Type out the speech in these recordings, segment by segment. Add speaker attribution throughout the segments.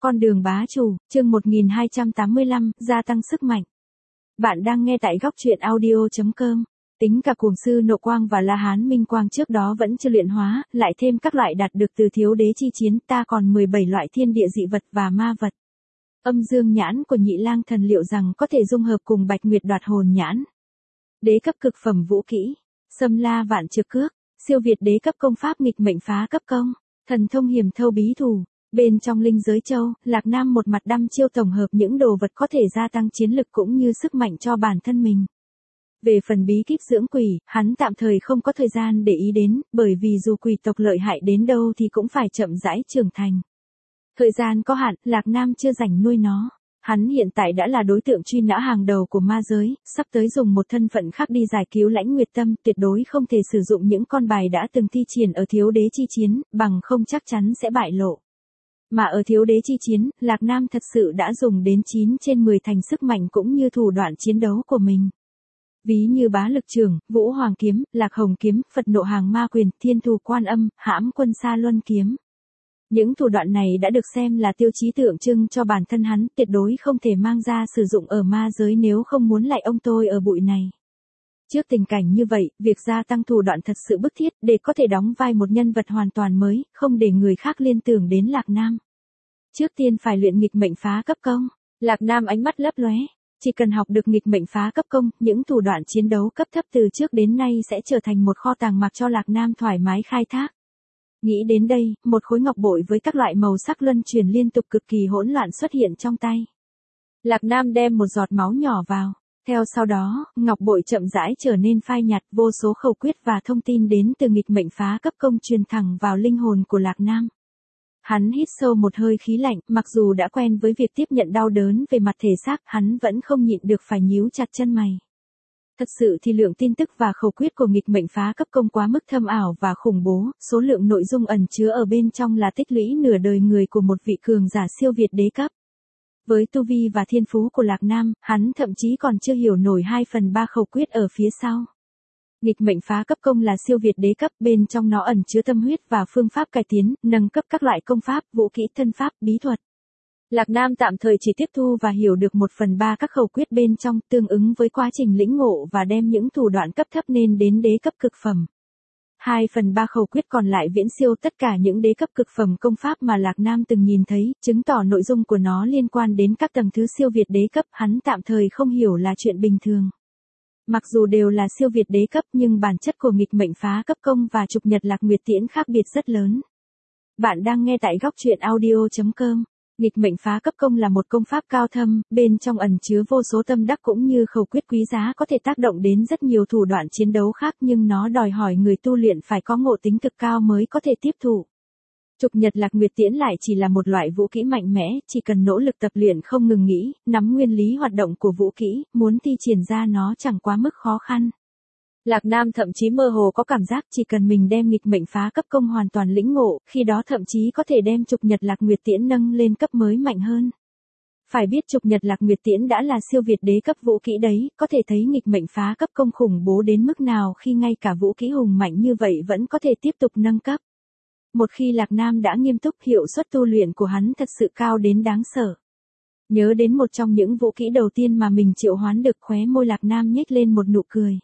Speaker 1: Con đường bá chủ, chương 1285, gia tăng sức mạnh. Bạn đang nghe tại góc truyện audio.com. Tính cả cuồng sư Nộ Quang và La Hán Minh Quang trước đó vẫn chưa luyện hóa, lại thêm các loại đạt được từ thiếu đế chi chiến, ta còn 17 loại thiên địa dị vật và ma vật. Âm dương nhãn của Nhị Lang Thần liệu rằng có thể dung hợp cùng Bạch Nguyệt Đoạt Hồn nhãn. Đế cấp cực phẩm vũ kỹ, Xâm La Vạn Trực Cước, siêu việt đế cấp công pháp nghịch mệnh phá cấp công, thần thông hiểm thâu bí thủ. Bên trong linh giới châu, Lạc Nam một mặt đăm chiêu tổng hợp những đồ vật có thể gia tăng chiến lực cũng như sức mạnh cho bản thân mình. Về phần bí kíp dưỡng quỷ, hắn tạm thời không có thời gian để ý đến, bởi vì dù quỷ tộc lợi hại đến đâu thì cũng phải chậm rãi trưởng thành. Thời gian có hạn, Lạc Nam chưa rảnh nuôi nó. Hắn hiện tại đã là đối tượng truy nã hàng đầu của ma giới, sắp tới dùng một thân phận khác đi giải cứu Lãnh Nguyệt Tâm, tuyệt đối không thể sử dụng những con bài đã từng thi triển ở thiếu đế chi chiến, bằng không chắc chắn sẽ bại lộ. Mà ở thiếu đế chi chiến, Lạc Nam thật sự đã dùng đến 9 trên 10 thành sức mạnh cũng như thủ đoạn chiến đấu của mình. Ví như bá lực trường, Vũ Hoàng kiếm, Lạc Hồng kiếm, Phật nộ hàng ma quyền, Thiên thù quan âm, Hãm quân sa luân kiếm. Những thủ đoạn này đã được xem là tiêu chí tượng trưng cho bản thân hắn, tuyệt đối không thể mang ra sử dụng ở ma giới nếu không muốn lại ông tôi ở bụi này. Trước tình cảnh như vậy, việc gia tăng thủ đoạn thật sự bức thiết để có thể đóng vai một nhân vật hoàn toàn mới, không để người khác liên tưởng đến Lạc Nam. Trước tiên phải luyện nghịch mệnh phá cấp công. Lạc Nam ánh mắt lấp lóe, chỉ cần học được nghịch mệnh phá cấp công, những thủ đoạn chiến đấu cấp thấp từ trước đến nay sẽ trở thành một kho tàng mặc cho Lạc Nam thoải mái khai thác. Nghĩ đến đây, một khối ngọc bội với các loại màu sắc luân chuyển liên tục cực kỳ hỗn loạn xuất hiện trong tay. Lạc Nam đem một giọt máu nhỏ vào. Theo sau đó, ngọc bội chậm rãi trở nên phai nhạt, vô số khẩu quyết và thông tin đến từ nghịch mệnh phá cấp công truyền thẳng vào linh hồn của Lạc Nam. Hắn hít sâu một hơi khí lạnh, mặc dù đã quen với việc tiếp nhận đau đớn về mặt thể xác, hắn vẫn không nhịn được phải nhíu chặt chân mày. Thật sự thì lượng tin tức và khẩu quyết của nghịch mệnh phá cấp công quá mức thâm ảo và khủng bố, số lượng nội dung ẩn chứa ở bên trong là tích lũy nửa đời người của một vị cường giả siêu việt đế cấp. Với tu vi và thiên phú của Lạc Nam, hắn thậm chí còn chưa hiểu nổi 2/3 khẩu quyết ở phía sau. Nghịch mệnh phá cấp công là siêu việt đế cấp, bên trong nó ẩn chứa tâm huyết và phương pháp cải tiến, nâng cấp các loại công pháp, vũ kỹ, thân pháp, bí thuật. Lạc Nam tạm thời chỉ tiếp thu và hiểu được 1/3 các khẩu quyết bên trong, tương ứng với quá trình lĩnh ngộ và đem những thủ đoạn cấp thấp nên đến đế cấp cực phẩm. 2/3 khẩu quyết còn lại viễn siêu tất cả những đế cấp cực phẩm công pháp mà Lạc Nam từng nhìn thấy, chứng tỏ nội dung của nó liên quan đến các tầng thứ siêu việt đế cấp, hắn tạm thời không hiểu là chuyện bình thường. Mặc dù đều là siêu việt đế cấp nhưng bản chất của nghịch mệnh phá cấp công và trục nhật Lạc Nguyệt Tiễn khác biệt rất lớn. Bạn đang nghe tại góc truyện audio.com. Nghịch mệnh phá cấp công là một công pháp cao thâm, bên trong ẩn chứa vô số tâm đắc cũng như khẩu quyết quý giá có thể tác động đến rất nhiều thủ đoạn chiến đấu khác, nhưng nó đòi hỏi người tu luyện phải có ngộ tính cực cao mới có thể tiếp thụ. Trục nhật Lạc Nguyệt Tiễn lại chỉ là một loại vũ kỹ mạnh mẽ, chỉ cần nỗ lực tập luyện không ngừng nghỉ, nắm nguyên lý hoạt động của vũ kỹ, muốn thi triển ra nó chẳng quá mức khó khăn. Lạc Nam thậm chí mơ hồ có cảm giác chỉ cần mình đem nghịch mệnh phá cấp công hoàn toàn lĩnh ngộ, khi đó thậm chí có thể đem trục nhật Lạc Nguyệt Tiễn nâng lên cấp mới mạnh hơn. Phải biết trục nhật Lạc Nguyệt Tiễn đã là siêu việt đế cấp vũ kỹ đấy, có thể thấy nghịch mệnh phá cấp công khủng bố đến mức nào khi ngay cả vũ kỹ hùng mạnh như vậy vẫn có thể tiếp tục nâng cấp. Một khi Lạc Nam đã nghiêm túc, hiệu suất tu luyện của hắn thật sự cao đến đáng sợ. Nhớ đến một trong những vũ kỹ đầu tiên mà mình triệu hoán được, khóe môi Lạc Nam nhếch lên một nụ cười.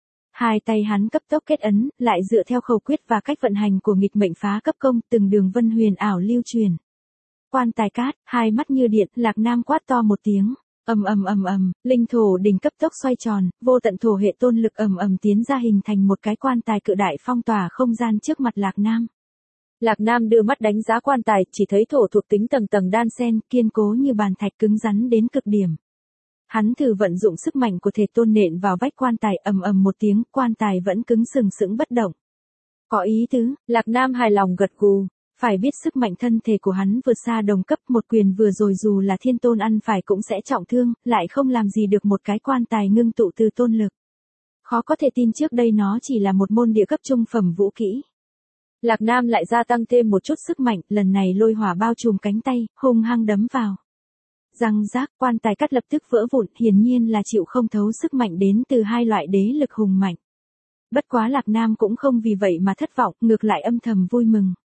Speaker 1: Hai tay hắn cấp tốc kết ấn, lại dựa theo khẩu quyết và cách vận hành của nghịch mệnh phá cấp công, từng đường vân huyền ảo lưu truyền. Quan tài cát, hai mắt như điện, Lạc Nam quát to một tiếng. Ầm ầm ầm ầm, linh thổ đỉnh cấp tốc xoay tròn, vô tận thổ hệ tôn lực ầm ầm tiến ra hình thành một cái quan tài cự đại phong tỏa không gian trước mặt Lạc Nam. Lạc Nam đưa mắt đánh giá quan tài, chỉ thấy thổ thuộc tính tầng tầng đan xen, kiên cố như bàn thạch, cứng rắn đến cực điểm. Hắn thử vận dụng sức mạnh của thể tôn nện vào vách quan tài, ầm ầm một tiếng, quan tài vẫn cứng sừng sững bất động. Có ý tứ, Lạc Nam hài lòng gật gù. Phải biết sức mạnh thân thể của hắn vượt xa đồng cấp, một quyền vừa rồi dù là thiên tôn ăn phải cũng sẽ trọng thương, lại không làm gì được một cái quan tài ngưng tụ từ tôn lực. Khó có thể tin trước đây nó chỉ là một môn địa cấp trung phẩm vũ kỹ. Lạc Nam lại gia tăng thêm một chút sức mạnh, lần này lôi hỏa bao trùm cánh tay, hung hăng đấm vào. Răng rác, quan tài cắt lập tức vỡ vụn, hiển nhiên là chịu không thấu sức mạnh đến từ hai loại đế lực hùng mạnh. Bất quá Lạc Nam cũng không vì vậy mà thất vọng, ngược lại âm thầm vui mừng.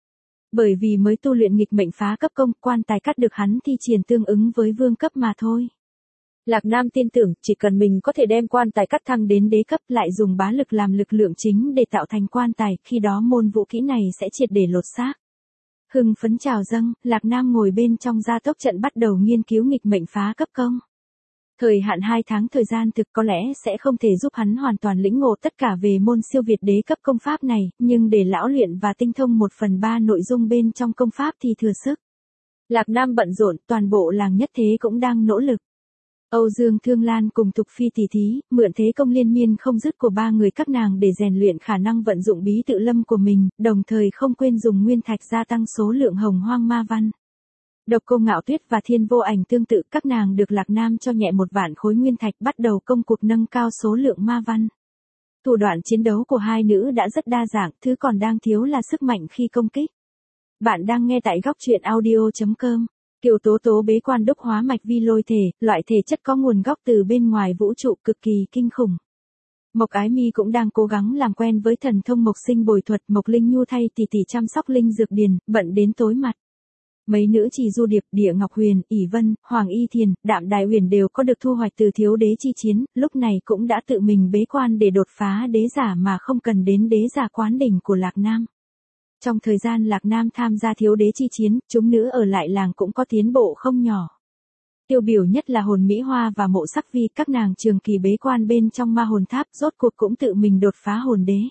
Speaker 1: Bởi vì mới tu luyện nghịch mệnh phá cấp công, quan tài cắt được hắn thi triển tương ứng với vương cấp mà thôi. Lạc Nam tin tưởng, chỉ cần mình có thể đem quan tài cắt thăng đến đế cấp lại dùng bá lực làm lực lượng chính để tạo thành quan tài, khi đó môn vũ kỹ này sẽ triệt để lột xác. Hưng phấn trào dâng, Lạc Nam ngồi bên trong gia tốc trận bắt đầu nghiên cứu nghịch mệnh phá cấp công. Thời hạn 2 tháng thời gian thực có lẽ sẽ không thể giúp hắn hoàn toàn lĩnh ngộ tất cả về môn siêu việt đế cấp công pháp này, nhưng để lão luyện và tinh thông 1/3 nội dung bên trong công pháp thì thừa sức. Lạc Nam bận rộn, toàn bộ làng nhất thế cũng đang nỗ lực. Âu Dương Thương Lan cùng Thục Phi tỷ thí, mượn thế công liên miên không dứt của ba người các nàng để rèn luyện khả năng vận dụng bí tự lâm của mình, đồng thời không quên dùng nguyên thạch gia tăng số lượng hồng hoang ma văn. Độc Cô Ngạo Tuyết và Thiên Vô Ảnh tương tự, các nàng được Lạc Nam cho nhẹ 1 vạn khối nguyên thạch bắt đầu công cuộc nâng cao số lượng ma văn. Thủ đoạn chiến đấu của hai nữ đã rất đa dạng, thứ còn đang thiếu là sức mạnh khi công kích. Bạn đang nghe tại góc truyện audio.com. Kiều Tố Tố bế quan đúc hóa mạch vi lôi thể, loại thể chất có nguồn gốc từ bên ngoài vũ trụ cực kỳ kinh khủng. Mộc Ái Mi cũng đang cố gắng làm quen với thần thông Mộc Sinh bồi thuật, Mộc Linh Nhu thay tỷ tỷ chăm sóc linh dược điền, bận đến tối mặt. Mấy nữ Trì Du Điệp, Địa Ngọc Huyền, ỷ Vân, Hoàng Y Thiền, Đạm Đài Huyền đều có được thu hoạch từ thiếu đế chi chiến, lúc này cũng đã tự mình bế quan để đột phá đế giả mà không cần đến đế giả quán đỉnh của Lạc Nam. Trong thời gian Lạc Nam tham gia thiếu đế chi chiến, chúng nữ ở lại làng cũng có tiến bộ không nhỏ. Tiêu biểu nhất là Hồn Mỹ Hoa và Mộ Sắc Vi, các nàng trường kỳ bế quan bên trong ma hồn tháp, rốt cuộc cũng tự mình đột phá hồn đế.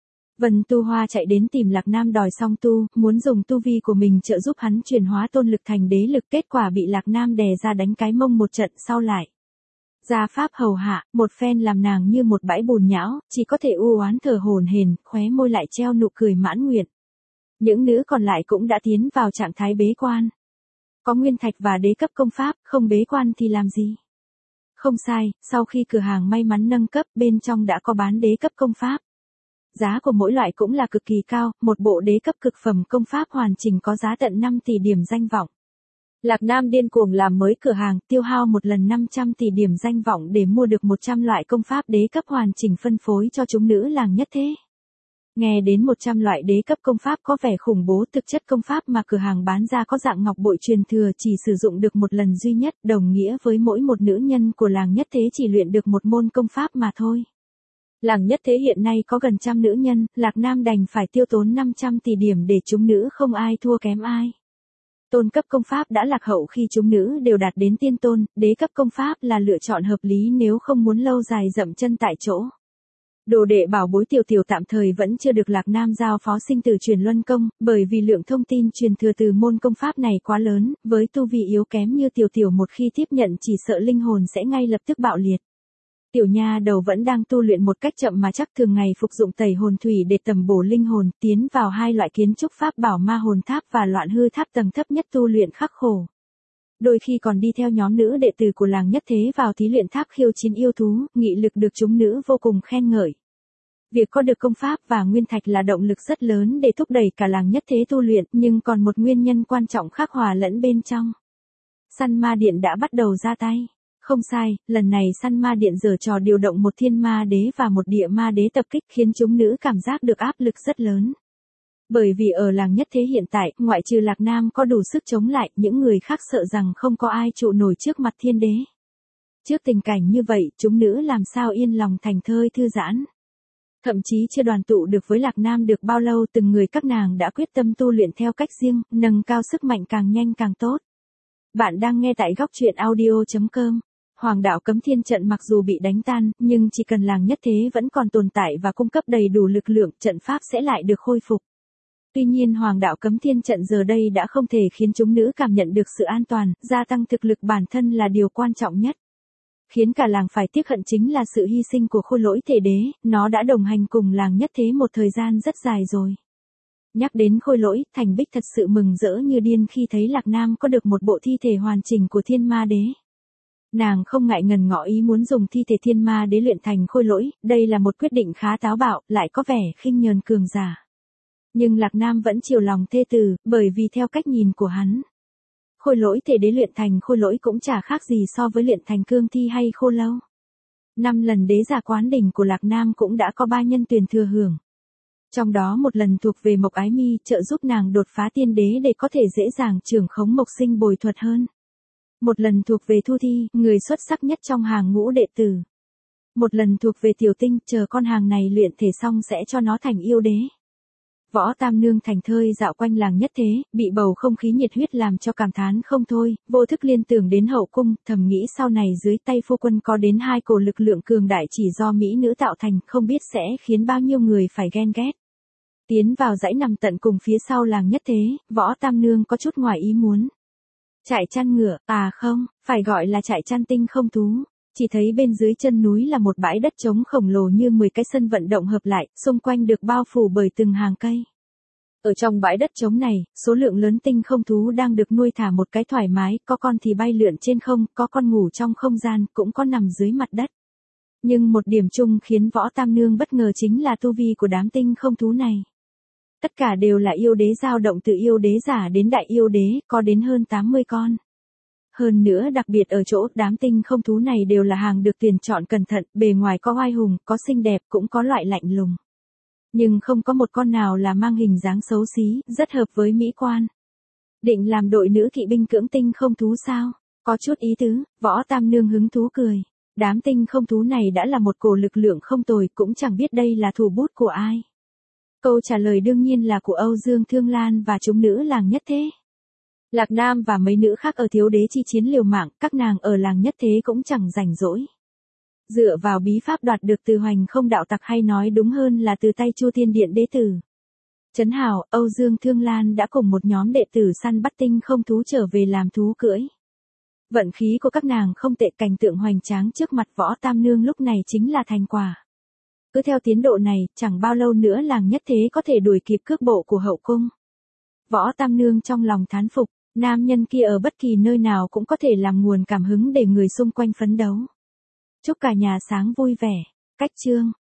Speaker 1: Vân Tu Hoa chạy đến tìm Lạc Nam đòi song tu, muốn dùng tu vi của mình trợ giúp hắn chuyển hóa tôn lực thành đế lực, kết quả bị Lạc Nam đè ra đánh cái mông một trận sau lại. Gia pháp hầu hạ, một phen làm nàng như một bãi bùn nhão, chỉ có thể u oán thở hổn hển, khóe môi lại treo nụ cười mãn nguyện. Những nữ còn lại cũng đã tiến vào trạng thái bế quan. Có nguyên thạch và đế cấp công pháp, không bế quan thì làm gì? Không sai, sau khi cửa hàng may mắn nâng cấp, bên trong đã có bán đế cấp công pháp. Giá của mỗi loại cũng là cực kỳ cao, một bộ đế cấp cực phẩm công pháp hoàn chỉnh có giá tận 5 tỷ điểm danh vọng. Lạc Nam điên cuồng làm mới cửa hàng, tiêu hao một lần 500 tỷ điểm danh vọng để mua được 100 loại công pháp đế cấp hoàn chỉnh phân phối cho chúng nữ làng nhất thế. Nghe đến 100 loại đế cấp công pháp có vẻ khủng bố, thực chất công pháp mà cửa hàng bán ra có dạng ngọc bội truyền thừa chỉ sử dụng được một lần duy nhất, đồng nghĩa với mỗi một nữ nhân của làng nhất thế chỉ luyện được một môn công pháp mà thôi. Làng nhất thế hiện nay có gần trăm nữ nhân, Lạc Nam đành phải tiêu tốn 500 tỷ điểm để chúng nữ không ai thua kém ai. Tôn cấp công pháp đã lạc hậu khi chúng nữ đều đạt đến tiên tôn, đế cấp công pháp là lựa chọn hợp lý nếu không muốn lâu dài dậm chân tại chỗ. Đồ đệ bảo bối Tiểu Tiểu tạm thời vẫn chưa được Lạc Nam giao phó sinh tử truyền luân công, bởi vì lượng thông tin truyền thừa từ môn công pháp này quá lớn, với tu vi yếu kém như Tiểu Tiểu một khi tiếp nhận chỉ sợ linh hồn sẽ ngay lập tức bạo liệt. Tiểu nha đầu vẫn đang tu luyện một cách chậm mà chắc, thường ngày phục dụng tẩy hồn thủy để tầm bổ linh hồn, tiến vào 2 loại kiến trúc pháp bảo ma hồn tháp và loạn hư tháp tầng thấp nhất tu luyện khắc khổ. Đôi khi còn đi theo nhóm nữ đệ tử của làng nhất thế vào thí luyện tháp khiêu chiến yêu thú, nghị lực được chúng nữ vô cùng khen ngợi. Việc có được công pháp và nguyên thạch là động lực rất lớn để thúc đẩy cả làng nhất thế tu luyện, nhưng còn một nguyên nhân quan trọng khác hòa lẫn bên trong. Săn ma điện đã bắt đầu ra tay. Không sai, lần này săn ma điện giở trò điều động một thiên ma đế và một địa ma đế tập kích khiến chúng nữ cảm giác được áp lực rất lớn. Bởi vì ở làng nhất thế hiện tại, ngoại trừ Lạc Nam có đủ sức chống lại, những người khác sợ rằng không có ai trụ nổi trước mặt thiên đế. Trước tình cảnh như vậy, chúng nữ làm sao yên lòng thành thơi thư giãn. Thậm chí chưa đoàn tụ được với Lạc Nam được bao lâu, từng người các nàng đã quyết tâm tu luyện theo cách riêng, nâng cao sức mạnh càng nhanh càng tốt. Bạn đang nghe tại góc truyện audio.com. Hoàng đạo Cấm Thiên trận mặc dù bị đánh tan, nhưng chỉ cần làng nhất thế vẫn còn tồn tại và cung cấp đầy đủ lực lượng, trận pháp sẽ lại được khôi phục. Tuy nhiên Hoàng đạo Cấm Thiên trận giờ đây đã không thể khiến chúng nữ cảm nhận được sự an toàn, gia tăng thực lực bản thân là điều quan trọng nhất. Khiến cả làng phải tiếc hận chính là sự hy sinh của Khôi Lỗi Thể Đế, nó đã đồng hành cùng làng nhất thế một thời gian rất dài rồi. Nhắc đến Khôi Lỗi, Thành Bích thật sự mừng rỡ như điên khi thấy Lạc Nam có được một bộ thi thể hoàn chỉnh của Thiên Ma Đế. Nàng không ngại ngần ngỏ ý muốn dùng thi thể Thiên Ma Đế luyện thành khôi lỗi, đây là một quyết định khá táo bạo, lại có vẻ khinh nhờn cường giả. Nhưng Lạc Nam vẫn chiều lòng thê tử, bởi vì theo cách nhìn của hắn, Khôi Lỗi Thể Đế luyện thành khôi lỗi cũng chả khác gì so với luyện thành cương thi hay khô lâu. 5 lần đế giả quán đỉnh của Lạc Nam cũng đã có 3 nhân tuyển thừa hưởng. Trong đó một lần thuộc về Mộc Ái Mi, trợ giúp nàng đột phá tiên đế để có thể dễ dàng trưởng khống Mộc Sinh bồi thuật hơn. Một lần thuộc về Thu Thi, người xuất sắc nhất trong hàng ngũ đệ tử. Một lần thuộc về Tiểu Tinh, chờ con hàng này luyện thể xong sẽ cho nó thành yêu đế. Võ Tam Nương thành thơi dạo quanh làng Nhất Thế, bị bầu không khí nhiệt huyết làm cho cảm thán không thôi, vô thức liên tưởng đến hậu cung, thầm nghĩ sau này dưới tay phu quân có đến 2 cổ lực lượng cường đại chỉ do mỹ nữ tạo thành, không biết sẽ khiến bao nhiêu người phải ghen ghét. Tiến vào dãy nằm tận cùng phía sau làng Nhất Thế, Võ Tam Nương có chút ngoài ý muốn. Trại chăn ngựa, à không, phải gọi là trại chăn tinh không thú. Chỉ thấy bên dưới chân núi là một bãi đất trống khổng lồ như 10 cái sân vận động hợp lại, xung quanh được bao phủ bởi từng hàng cây. Ở trong bãi đất trống này, số lượng lớn tinh không thú đang được nuôi thả một cái thoải mái, có con thì bay lượn trên không, có con ngủ trong không gian, cũng có nằm dưới mặt đất. Nhưng một điểm chung khiến Võ Tam Nương bất ngờ chính là tu vi của đám tinh không thú này. Tất cả đều là yêu đế dao động từ yêu đế giả đến đại yêu đế, có đến hơn 80 con. Hơn nữa đặc biệt ở chỗ đám tinh không thú này đều là hàng được tuyển chọn cẩn thận, bề ngoài có oai hùng, có xinh đẹp, cũng có loại lạnh lùng. Nhưng không có một con nào là mang hình dáng xấu xí, rất hợp với mỹ quan. Định làm đội nữ kỵ binh cưỡng tinh không thú sao? Có chút ý tứ, Võ Tam Nương hứng thú cười. Đám tinh không thú này đã là một cổ lực lượng không tồi, cũng chẳng biết đây là thủ bút của ai. Câu trả lời đương nhiên là của Âu Dương Thương Lan và chúng nữ làng Nhất Thế. Lạc Nam và mấy nữ khác ở Thiếu Đế chi chiến liều mạng, các nàng ở làng Nhất Thế cũng chẳng rảnh rỗi. Dựa vào bí pháp đoạt được từ Hoành Không đạo tặc, hay nói đúng hơn là từ tay Chu Thiên Điện đế tử Trấn Hào, Âu Dương Thương Lan đã cùng một nhóm đệ tử săn bắt tinh không thú trở về làm thú cưỡi. Vận khí của các nàng không tệ, cảnh tượng hoành tráng trước mặt Võ Tam Nương lúc này chính là thành quả. Cứ theo tiến độ này, chẳng bao lâu nữa làng Nhất Thế có thể đuổi kịp cước bộ của hậu cung. Võ Tam Nương trong lòng thán phục, nam nhân kia ở bất kỳ nơi nào cũng có thể làm nguồn cảm hứng để người xung quanh phấn đấu. Chúc cả nhà sáng vui vẻ. Cách chương